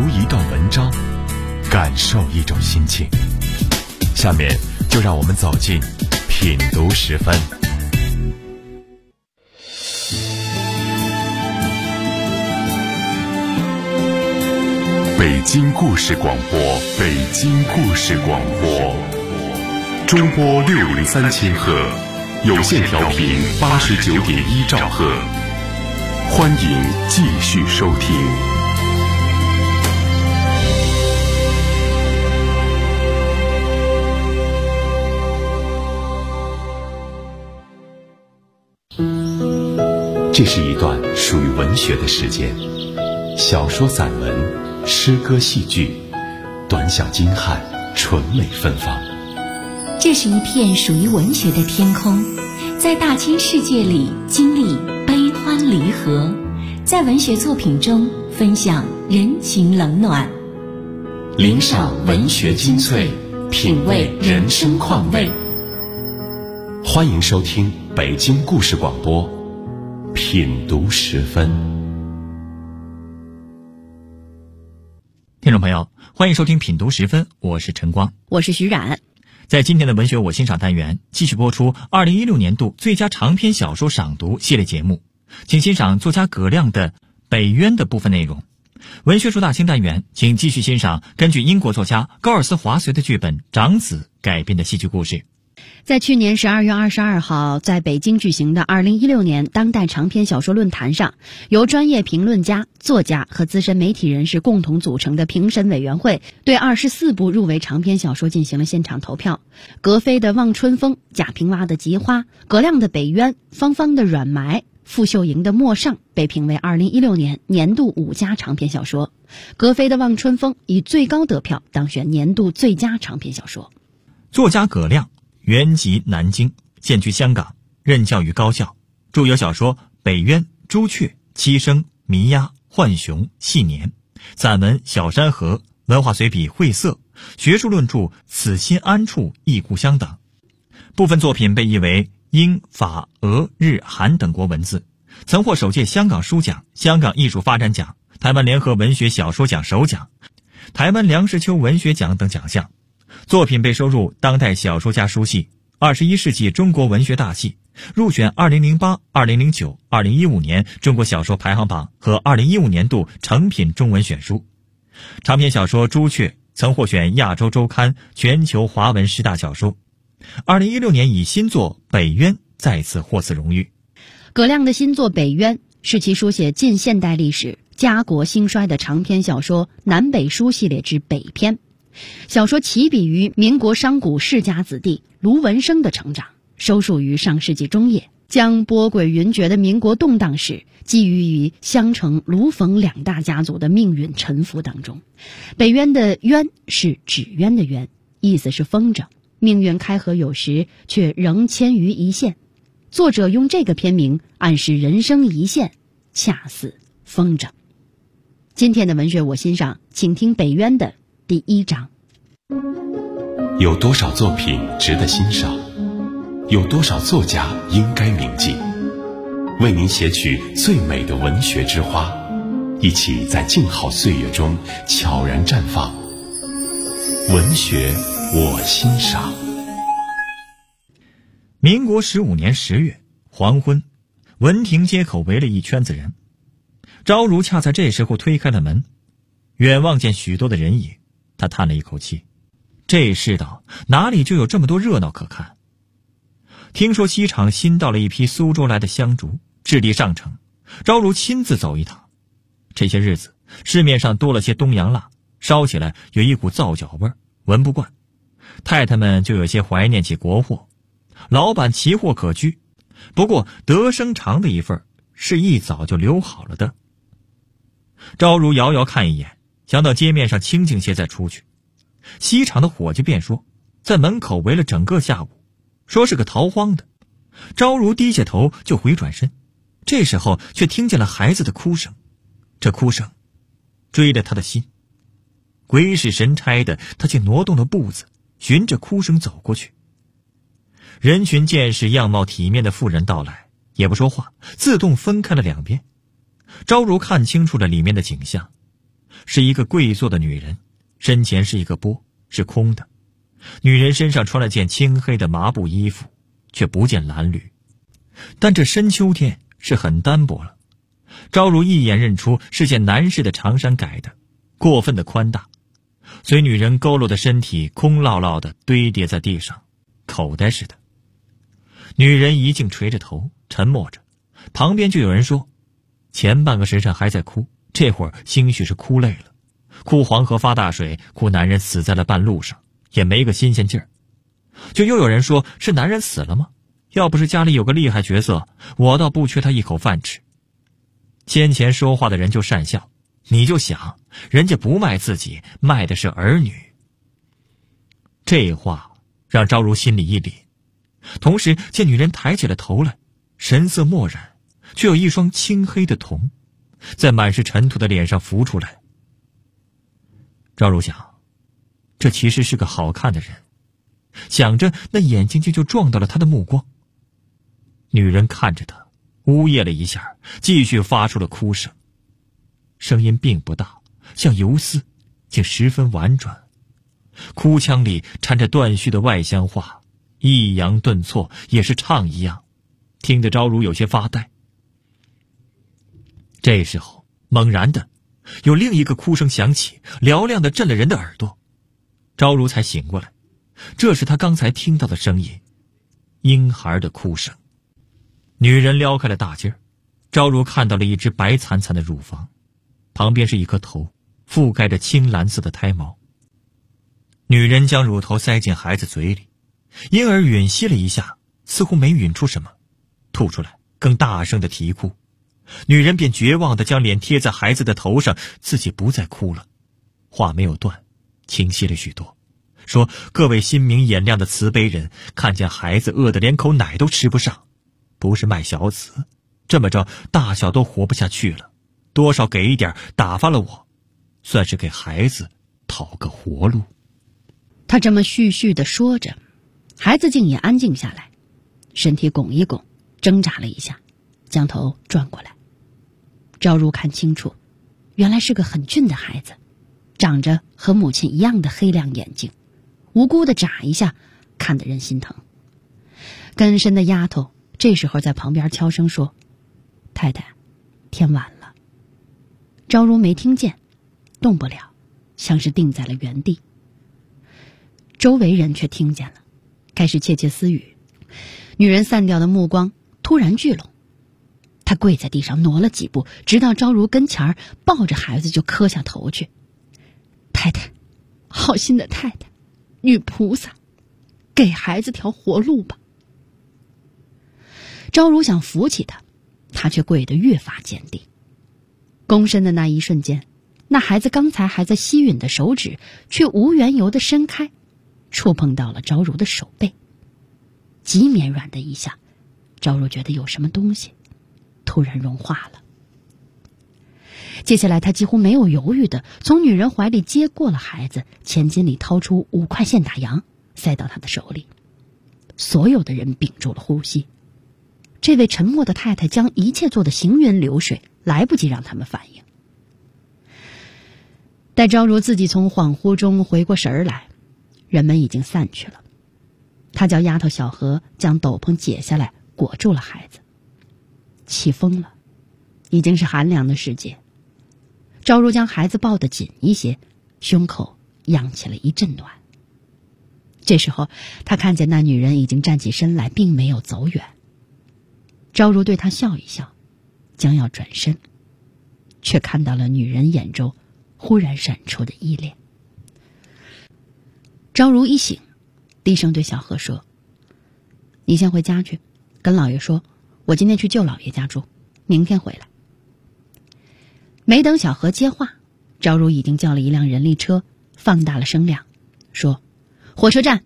一段文章，感受一种心情。下面就让我们走进品读时分。北京故事广播，北京故事广播，中波603千赫，有线调频89.1兆赫，欢迎继续收听。这是一段属于文学的时间，小说、散文、诗歌、戏剧，短小精悍，纯美芬芳。 这是一片属于文学的天空，在大千世界里经历悲欢离合，在文学作品中分享人情冷暖， 领赏文学精粹，品味人生况味。欢迎收听北京故事广播品读时分。 听众朋友，欢迎收听品读时分，我是陈光， 我是徐冉。 在今天的文学我欣赏单元，继续播出2016年度最佳长篇小说赏读系列节目，请欣赏作家葛亮的《北渊》的部分内容。文学书大清单元，请继续欣赏根据英国作家高尔斯华绥的剧本《长子》改编的戏剧故事。 在去年12月22号在北京举行的2016年当代长篇小说论坛上，由专业评论家、作家和资深媒体人士共同组成的评审委员会对24部入围长篇小说进行了现场投票。格非的《望春风》，贾平凹的《菊花》，葛亮的《北渊》，方方的《软埋》，傅秀莹的《陌上》被评为2016年年度5佳长篇小说。格非的《望春风》以最高得票当选年度最佳长篇小说。 作家葛亮原籍南京，现居香港，任教于高校，著有小说《北渊》《朱雀》《七生》《迷鸦》《浣熊》《细年》，散文《小山河》，文化随笔《晦涩》，学术论著《此心安处忆故乡》等。部分作品被译为英、法、俄、日、韩等国文字，曾获首届香港书奖、香港艺术发展奖、台湾联合文学小说奖首奖、台湾梁实秋文学奖等奖项。作品被收入当代小说家书系、21世纪中国文学大系，入选2008、2009、2015年中国小说排行榜和2015年度成品中文选书。长篇小说《朱雀》曾获选亚洲周刊全球华文10大小说。2016年以新作《北渊》再次获此荣誉。 葛亮的新作《北渊》是其书写近现代历史、家国兴衰的长篇小说南北书系列之北篇。小说起笔于民国商贾世家子弟卢文生的成长，收束于上世纪中叶，将波诡云谲的民国动荡史寄予于襄城卢冯两大家族的命运沉浮当中。北渊的渊是纸鸢的鸢，意思是风筝，命运开合有时，却仍牵于一线。作者用这个片名暗示人生一线，恰似风筝。今天的文学我欣赏，请听北渊的第1章。 有多少作品值得欣赏？有多少作家应该铭记？为您写取最美的文学之花，一起在静好岁月中悄然绽放。文学我欣赏。 民国15年10月黄昏，文亭街口围了一圈子人。昭如恰在这时候推开了门，远望见许多的人影，他叹了一口气，这世道哪里就有这么多热闹可看。听说西厂新到了一批苏州来的香烛，质地上乘，昭如亲自走一趟。这些日子市面上多了些东洋蜡，烧起来有一股皂角味，闻不惯。太太们就有些怀念起国货，老板奇货可居，不过德生长的一份是一早就留好了的。昭如遥遥看一眼，想到街面上清静些再出去。西厂的伙计便说，在门口围了整个下午，说是个逃荒的。昭如低下头就回转身，这时候却听见了孩子的哭声，这哭声追了他的心。鬼使神差的，他却挪动了步子，循着哭声走过去。人群见识样貌体面的妇人到来，也不说话，自动分开了两边。昭如看清楚了里面的景象， 是一个跪坐的女人，身前是一个钵，是空的。女人身上穿了件青黑的麻布衣服，却不见蓝绿，但这深秋天是很单薄了。昭如一眼认出是件男士的长衫改的，过分的宽大，随女人佝偻的身体空落落的堆叠在地上，口袋似的。女人一径垂着头沉默着，旁边就有人说，前半个时辰还在哭，这会儿兴许是哭累了，哭黄河发大水，哭男人死在了半路上，也没个新鲜劲儿。就又有人说，是男人死了吗？要不是家里有个厉害角色，我倒不缺他一口饭吃。先前说话的人就讪笑，你就想，人家不卖自己，卖的是儿女。这话让昭如心里一凛，同时见女人抬起了头来，神色漠然，却有一双青黑的瞳在满是尘土的脸上浮出来。昭如想，这其实是个好看的人，想着那眼睛就撞到了他的目光。女人看着他，呜咽了一下，继续发出了哭声，声音并不大，像游丝，竟十分婉转，哭腔里掺着断续的外乡话，抑扬顿挫，也是唱一样，听得昭如有些发呆。这时候猛然的有另一个哭声响起，嘹亮的震了人的耳朵。昭如才醒过来，这是他刚才听到的声音，婴孩的哭声。女人撩开了大襟儿，昭如看到了一只白惨惨的乳房，旁边是一颗头，覆盖着青蓝色的胎毛。女人将乳头塞进孩子嘴里，婴儿吮吸了一下，似乎没吮出什么，吐出来更大声的啼哭。女人便绝望地将脸贴在孩子的头上，自己不再哭了。话没有断，清晰了许多，说各位心明眼亮的慈悲人，看见孩子饿得连口奶都吃不上，不是卖小子，这么着大小都活不下去了，多少给一点，打发了我，算是给孩子讨个活路。 他这么絮絮地说着，孩子竟也安静下来，身体拱一拱，挣扎了一下，将头转过来。昭如看清楚，原来是个很俊的孩子，长着和母亲一样的黑亮眼睛，无辜地眨一下，看得人心疼。跟身的丫头这时候在旁边悄声说，太太，天晚了。昭如没听见，动不了，像是定在了原地。周围人却听见了，开始窃窃私语。女人散掉的目光突然聚拢，她跪在地上挪了几步，直到昭如跟前儿，抱着孩子就磕下头去。太太，好心的太太，女菩萨，给孩子条活路吧。昭如想扶起他，他却跪得越发坚定。躬身的那一瞬间，那孩子刚才还在吸吮的手指却无缘由地伸开，触碰到了昭如的手背。极绵软的一下，昭如觉得有什么东西突然融化了。接下来他几乎没有犹豫地从女人怀里接过了孩子，钱巾里掏出5块现大洋塞到他的手里。所有的人屏住了呼吸，这位沉默的太太将一切做得行云流水，来不及让他们反应。待昭如自己从恍惚中回过神来，人们已经散去了。他叫丫头小何将斗篷解下来裹住了孩子。起风了，已经是寒凉的时节。昭如将孩子抱得紧一些，胸口漾起了一阵暖。这时候他看见那女人已经站起身来，并没有走远。昭如对她笑一笑，将要转身，却看到了女人眼中忽然闪出的依恋。昭如一醒，低声对小何说，你先回家去，跟老爷说我今天去舅老爷家住，明天回来。没等小何接话，昭如已经叫了一辆人力车，放大了声量说，火车站。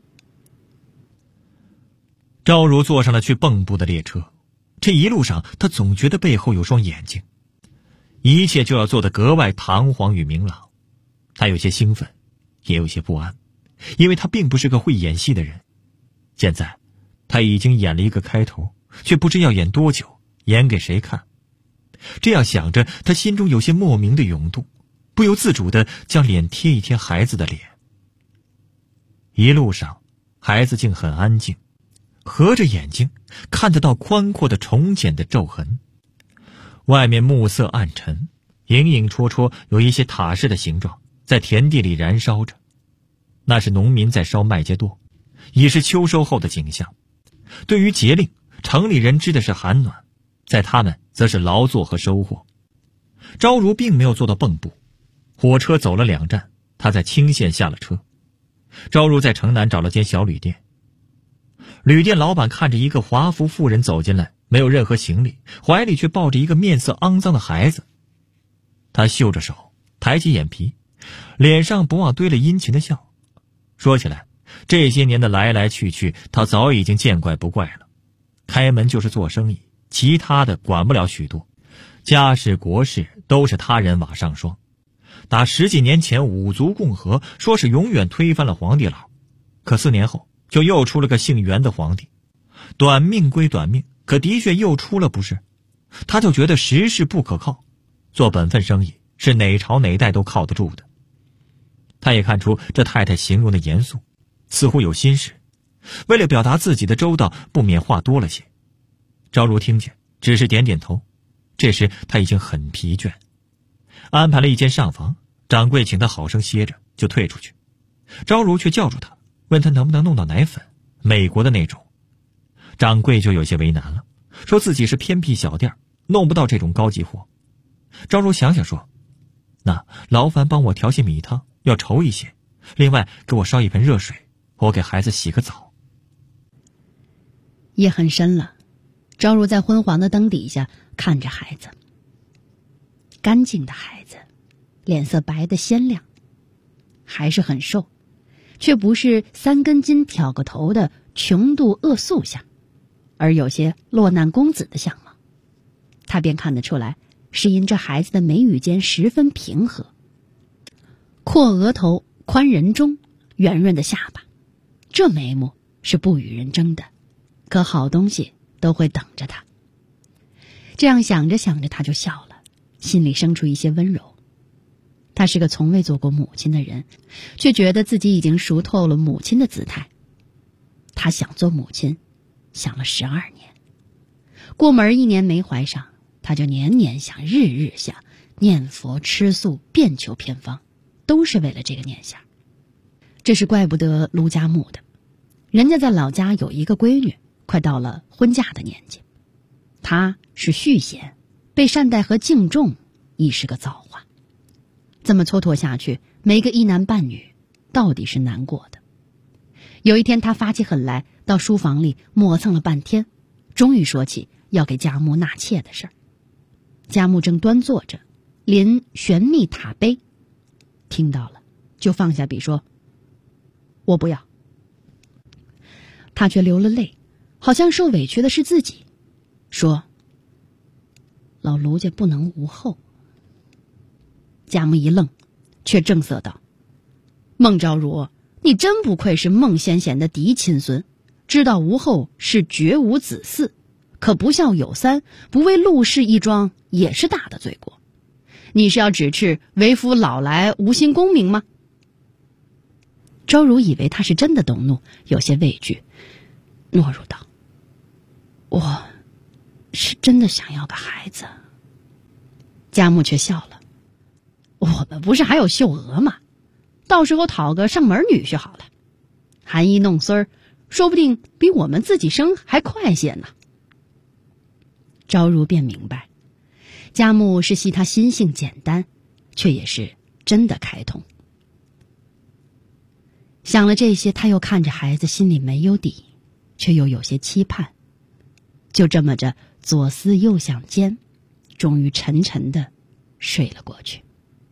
昭如坐上了去蚌埠的列车，这一路上他总觉得背后有双眼睛，一切就要做得格外堂皇与明朗。他有些兴奋，也有些不安，因为他并不是个会演戏的人。现在他已经演了一个开头，却不知要演多久，演给谁看。这样想着，他心中有些莫名的涌动， 不由自主地将脸贴一贴孩子的脸。一路上，孩子竟很安静，合着眼睛看得到宽阔的重茧的皱痕。外面暮色暗沉，影影绰绰有一些塔式的形状在田地里燃烧着，那是农民在烧麦秸垛，已是秋收后的景象。对于节令，城里人知的是寒暖，在他们则是劳作和收获。昭如并没有做到蚌埠，火车走了2站，他在青县下了车。昭如在城南找了间小旅店，旅店老板看着一个华服妇人走进来，没有任何行李，怀里却抱着一个面色肮脏的孩子。他嗅着手，抬起眼皮，脸上不忘堆了殷勤的笑。说起来，这些年的来来去去，他早已经见怪不怪了。开门就是做生意，其他的管不了许多，家事国事都是他人瓦上霜。打10几年前五族共和，说是永远推翻了皇帝老，可4年后就又出了个姓袁的皇帝。短命归短命，可的确又出了不是。他就觉得时事不可靠，做本分生意是哪朝哪代都靠得住的。他也看出这太太形容的严肃，似乎有心事，为了表达自己的周到，不免话多了些。昭如听见，只是点点头。这时他已经很疲倦，安排了一间上房，掌柜请他好生歇着，就退出去。昭如却叫住他，问他能不能弄到奶粉，美国的那种。掌柜就有些为难了，说自己是偏僻小店，弄不到这种高级货。昭如想想说，那劳烦帮我调些米汤，要稠一些，另外给我烧一盆热水，我给孩子洗个澡。 夜很深了，昭如在昏黄的灯底下看着孩子。干净的孩子，脸色白得鲜亮，还是很瘦，却不是3根筋挑个头的穷度恶素相，而有些落难公子的相貌。他便看得出来，是因这孩子的眉宇间十分平和，阔额头，宽人中，圆润的下巴，这眉目是不与人争的，可好东西都会等着他。这样想着想着，他就笑了，心里生出一些温柔。他是个从未做过母亲的人，却觉得自己已经熟透了母亲的姿态。他想做母亲，想了12年，过门1年没怀上，他就年年想，日日想，念佛吃素，遍求偏方，都是为了这个念想。这是怪不得卢家木的，人家在老家有一个闺女，快到了婚嫁的年纪。她是续弦，被善待和敬重亦是个造化。这么蹉跎下去，没个一男半女，到底是难过的。有一天他发起狠来，到书房里磨蹭了半天，终于说起要给家木纳妾的事儿。家木正端坐着，临玄秘塔碑，听到了就放下笔说，我不要。他却流了泪，好像受委屈的是自己，说，老卢家不能无后。家木一愣，却正色道，孟昭如，你真不愧是孟先贤的嫡亲孙，知道无后是绝无子嗣，可不孝有三，不为陆氏一桩，也是大的罪过。你是要指斥为夫老来无心功名吗？昭如以为他是真的动怒，有些畏惧，懦弱道，我是真的想要个孩子。家木却笑了，我们不是还有秀娥吗？到时候讨个上门女婿好了，含饴弄孙儿，说不定比我们自己生还快些呢。昭如便明白，家木是系他心性简单，却也是真的开通。想了这些，他又看着孩子，心里没有底，却又有些期盼。就这么着，左思右想间，终于沉沉的睡了过去。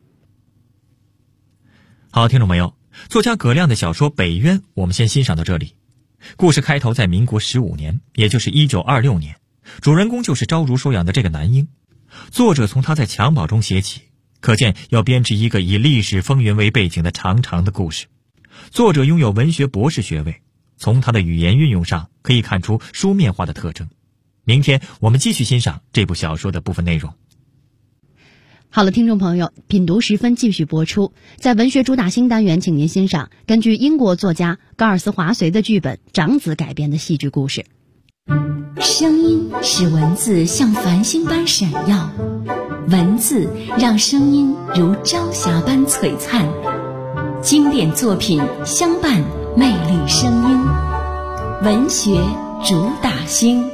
好，听众朋友，作家葛亮的小说《北渊》我们先欣赏到这里。故事开头在民国15年，也就是1926年，主人公就是昭如收养的这个男婴。作者从他在襁褓中写起，可见要编织一个以历史风云为背景的长长的故事。作者拥有文学博士学位，从他的语言运用上可以看出书面化的特征。明天我们继续欣赏这部小说的部分内容。 好了，听众朋友，品读时分继续播出。在文学主打新单元，请您欣赏根据英国作家高尔斯华随的剧本《长子》改编的戏剧故事。 声音使文字像繁星般闪耀，文字让声音如朝霞般璀璨。经典作品相伴，魅力声音，文学主打星。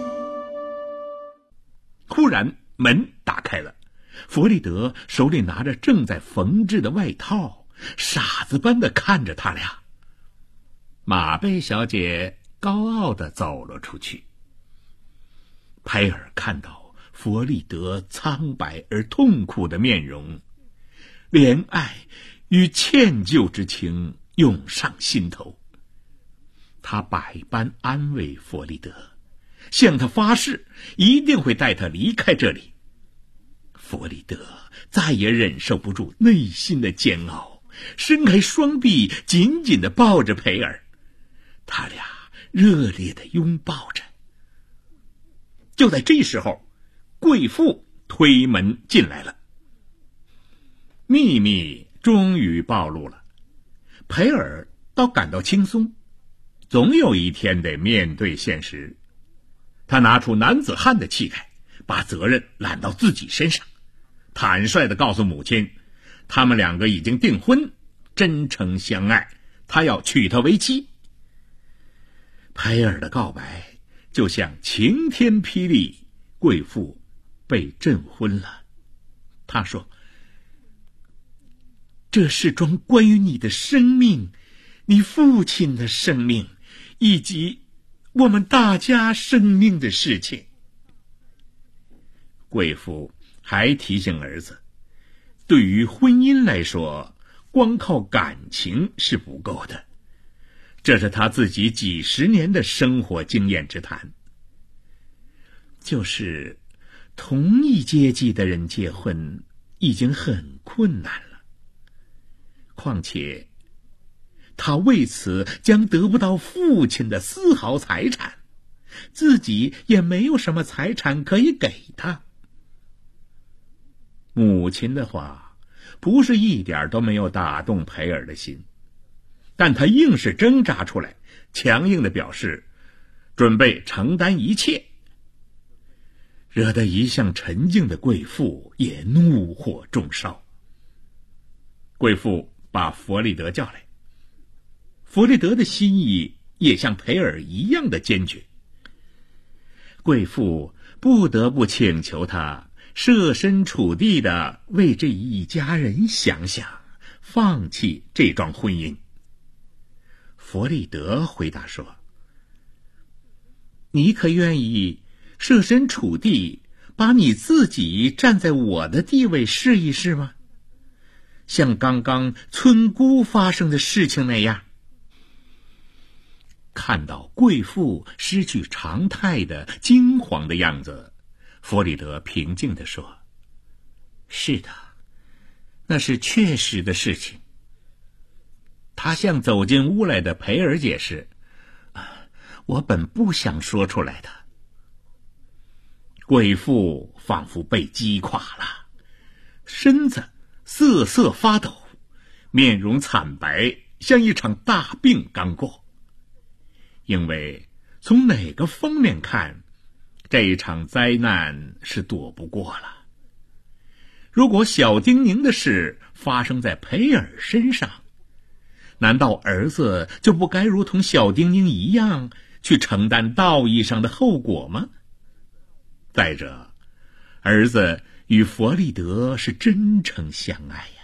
忽然门打开了，弗里德手里拿着正在缝制的外套，傻子般的看着他俩。马贝小姐高傲地走了出去。培尔看到弗里德苍白而痛苦的面容，怜爱与歉疚之情涌上心头。他百般安慰弗里德，向他发誓一定会带他离开这里。弗里德再也忍受不住内心的煎熬，伸开双臂紧紧地抱着培尔，他俩热烈地拥抱着。就在这时候，贵妇推门进来了。秘密终于暴露了，培尔倒感到轻松，总有一天得面对现实。他拿出男子汉的气概，把责任揽到自己身上，坦率地告诉母亲，他们两个已经订婚，真诚相爱，他要娶她为妻。培尔的告白就像晴天霹雳，贵妇被震昏了。他说，这是桩关于你的生命，你父亲的生命，以及我们大家生命的事情。贵妇还提醒儿子，对于婚姻来说，光靠感情是不够的，这是他自己几十年的生活经验之谈。就是同一阶级的人结婚已经很困难了，况且他为此将得不到父亲的丝毫财产，自己也没有什么财产可以给他。母亲的话不是一点都没有打动培尔的心，但他硬是挣扎出来，强硬地表示准备承担一切，惹得一向沉静的贵妇也怒火中烧。贵妇把弗里德叫来，弗里德的心意也像培尔一样的坚决。贵妇不得不请求他设身处地的为这一家人想想，放弃这桩婚姻。弗里德回答说，你可愿意设身处地把你自己站在我的地位试一试吗？像刚刚村姑发生的事情那样。看到贵妇失去常态的惊惶的样子，弗里德平静地说，是的，那是确实的事情。他向走进屋来的培尔解释，我本不想说出来的。贵妇仿佛被击垮了，身子瑟瑟发抖，面容惨白，像一场大病刚过。因为从哪个方面看，这一场灾难是躲不过了。如果小丁宁的事发生在培尔身上，难道儿子就不该如同小丁宁一样去承担道义上的后果吗？再者，儿子与弗里德是真诚相爱呀。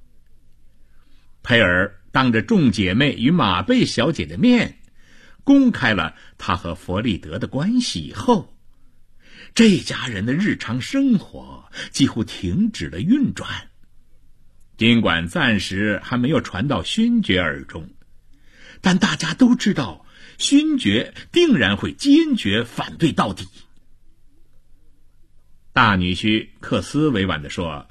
培尔当着众姐妹与马贝小姐的面公开了他和弗里德的关系以后，这家人的日常生活几乎停止了运转。尽管暂时还没有传到勋爵耳中，但大家都知道勋爵定然会坚决反对到底。大女婿克斯委婉地说，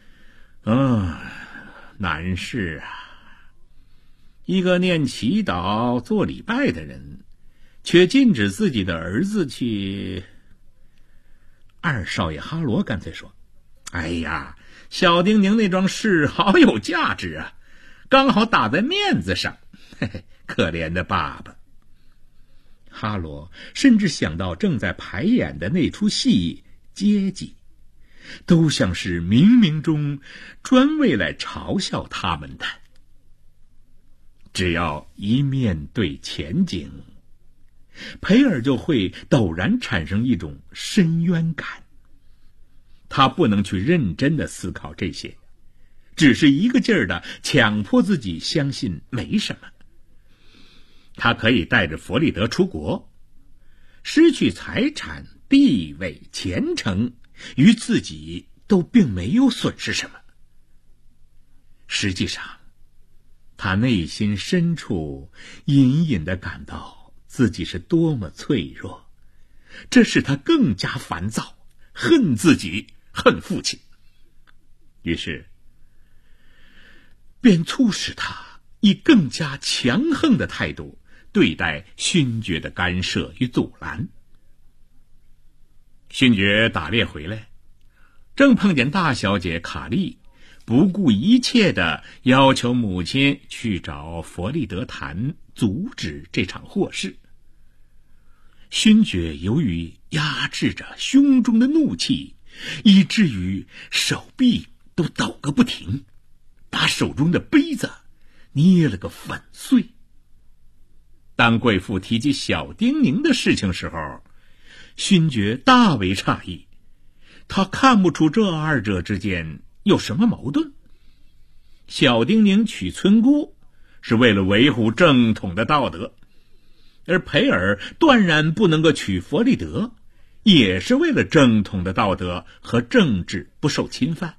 难事啊，一个念祈祷做礼拜的人却禁止自己的儿子去。二少爷哈罗干脆说，哎呀， 小丁宁那桩事好有价值啊，刚好打在面子上。嘿嘿，可怜的爸爸。哈罗甚至想到正在排演的那出戏阶级，都像是冥冥中专为来嘲笑他们的。只要一面对前景，培尔就会陡然产生一种深渊感。他不能去认真的思考这些，只是一个劲儿的强迫自己相信没什么。他可以带着弗里德出国，失去财产、地位、前程，与自己都并没有损失什么。实际上，他内心深处隐隐地感到自己是多么脆弱，这使他更加烦躁，恨自己，恨父亲。于是便促使他以更加强横的态度对待勋爵的干涉与阻拦。勋爵打猎回来，正碰见大小姐卡莉不顾一切地要求母亲去找弗里德谈，阻止这场祸事。勋爵由于压制着胸中的怒气，以至于手臂都抖个不停，把手中的杯子捏了个粉碎。当贵妇提起小丁宁的事情时候，勋爵大为诧异，他看不出这二者之间有什么矛盾。小丁宁娶村姑是为了维护正统的道德，而培尔断然不能够娶弗里德，也是为了正统的道德和政治不受侵犯。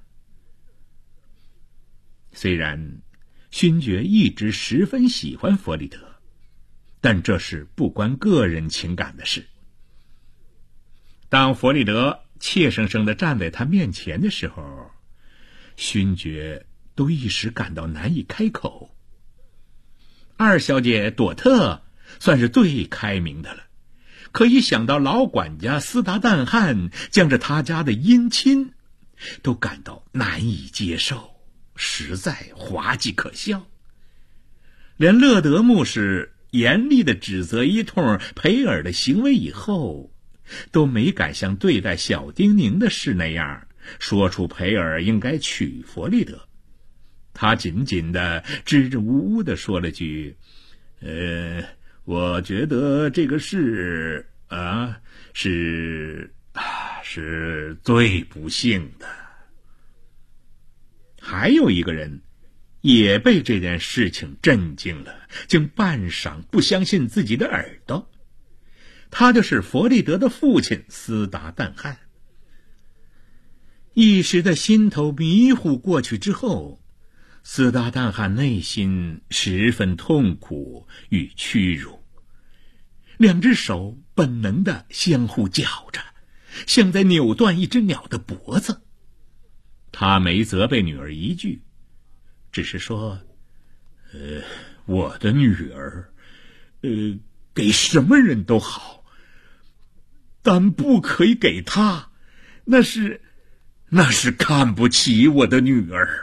虽然勋爵一直十分喜欢弗里德，但这是不关个人情感的事。当弗里德怯生生地站在他面前的时候，勋爵都一时感到难以开口。二小姐朵特算是最开明的了，可一想到老管家斯达旦汉将着他家的姻亲，都感到难以接受，实在滑稽可笑。连勒德牧师严厉地指责一通培尔的行为以后，都没敢像对待小丁宁的事那样说出培尔应该娶弗里德。他紧紧地支支吾吾地说了句：我觉得这个事是最不幸的。还有一个人也被这件事情震惊了，竟半晌不相信自己的耳朵。他就是弗里德的父亲斯达旦汉。一时的心头迷糊过去之后，斯达旦汉内心十分痛苦与屈辱，两只手本能地相互绞着，像在扭断一只鸟的脖子。他没责备女儿一句，只是说我的女儿给什么人都好，但不可以给她，那是看不起我的女儿。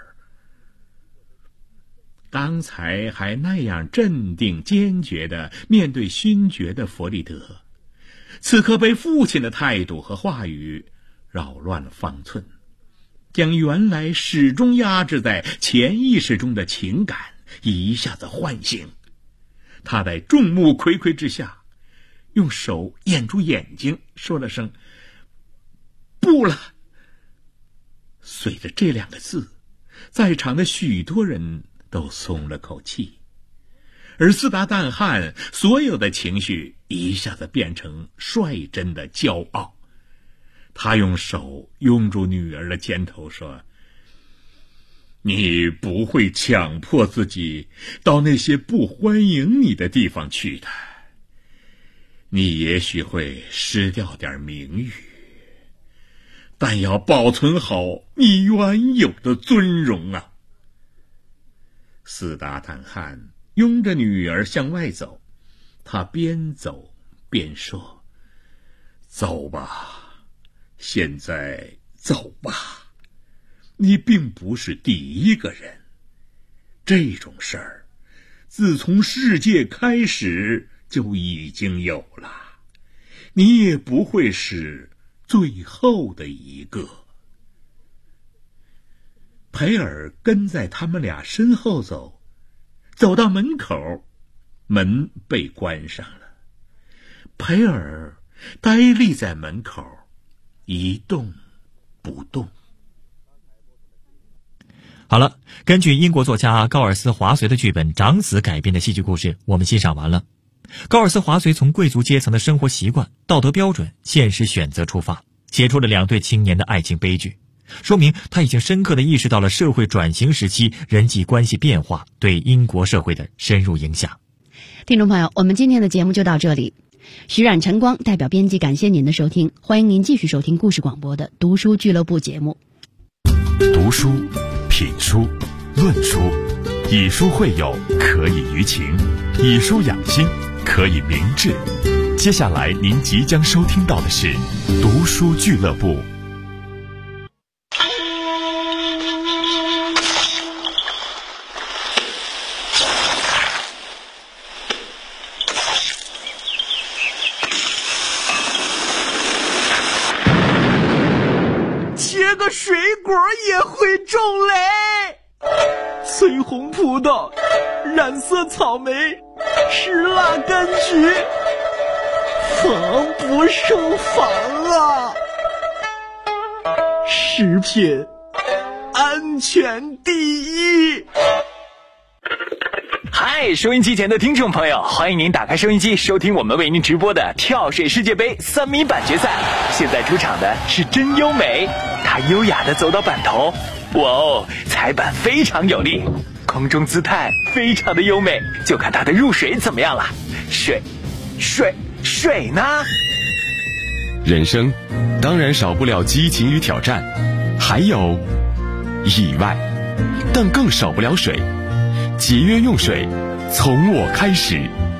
刚才还那样镇定坚决地面对勋爵的弗里德，此刻被父亲的态度和话语扰乱了方寸，将原来始终压制在潜意识中的情感一下子唤醒。他在众目睽睽之下用手掩住眼睛，说了声不了。随着这两个字，在场的许多人都松了口气，而斯达旦汉所有的情绪一下子变成率真的骄傲。他用手拥住女儿的肩头说：你不会强迫自己到那些不欢迎你的地方去的，你也许会失掉点名誉，但要保存好你原有的尊荣啊。斯达坦汉拥着女儿向外走，他边走边说：走吧，现在走吧。 你并不是第一个人。这种事儿，自从世界开始就已经有了，你也不会是最后的一个。培尔跟在他们俩身后走，走到门口，门被关上了。培尔呆立在门口，一动不动。 好了，根据英国作家高尔斯·华绥的剧本《长子》改编的戏剧故事，我们欣赏完了。高尔斯·华绥从贵族阶层的生活习惯、道德标准、现实选择出发，写出了2对青年的爱情悲剧，说明他已经深刻地意识到了社会转型时期人际关系变化对英国社会的深入影响。 听众朋友，我们今天的节目就到这里。徐冉、晨光代表编辑感谢您的收听，欢迎您继续收听故事广播的读书俱乐部节目。 读书、品书、论书，以书会友，可以娱情；以书养心，可以明志。接下来您即将收听到的是读书俱乐部。 切个水果也会中雷，翠红葡萄，染色草莓，石蜡柑橘，防不胜防啊！食品安全第一。 嗨，收音机前的听众朋友，欢迎您打开收音机，收听我们为您直播的跳水世界杯3米板决赛。现在出场的是真优美，她优雅地走到板头，哇哦，踩板非常有力，空中姿态非常的优美，就看她的入水怎么样了。水呢？ 人生当然少不了激情与挑战，还有意外，但更少不了水。节约用水，从我开始。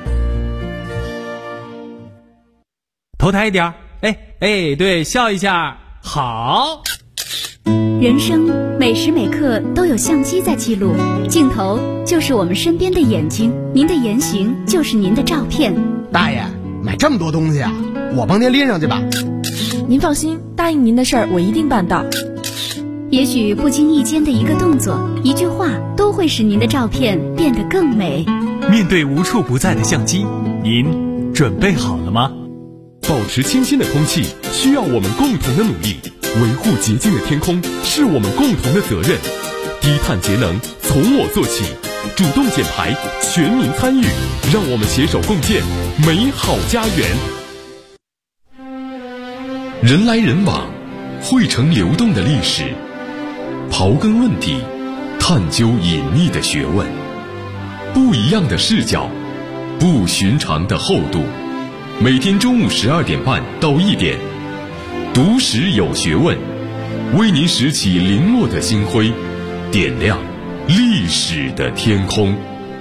头抬一点，对，笑一下，好。 人生每时每刻都有相机在记录，镜头就是我们身边的眼睛，您的言行就是您的照片。 大爷，买这么多东西啊，我帮您拎上去吧。 您放心，答应您的事儿我一定办到。 也许不经意间的一个动作、一句话，都会使您的照片变得更美。 面对无处不在的相机，您准备好了吗？ 保持清新的空气需要我们共同的努力，维护洁净的天空是我们共同的责任。低碳节能从我做起，主动减排，全民参与，让我们携手共建美好家园。人来人往，汇成流动的历史。刨根问底，探究隐秘的学问，不一样的视角，不寻常的厚度。每天中午12点半到1点，读史有学问，为您拾起零落的星辉，点亮历史的天空。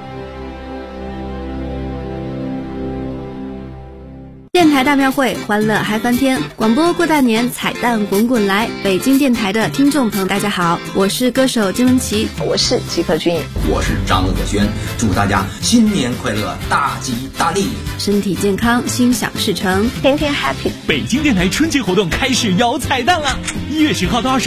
电台大庙会，欢乐嗨翻天！广播过大年，彩蛋滚滚来！北京电台的听众朋友，大家好，我是歌手金玟岐， 我是吉克隽逸， 我是张乐轩，祝大家新年快乐，大吉大利， 身体健康，心想事成， 天天 happy！ 北京电台春节活动开始摇彩蛋了，1月10号到20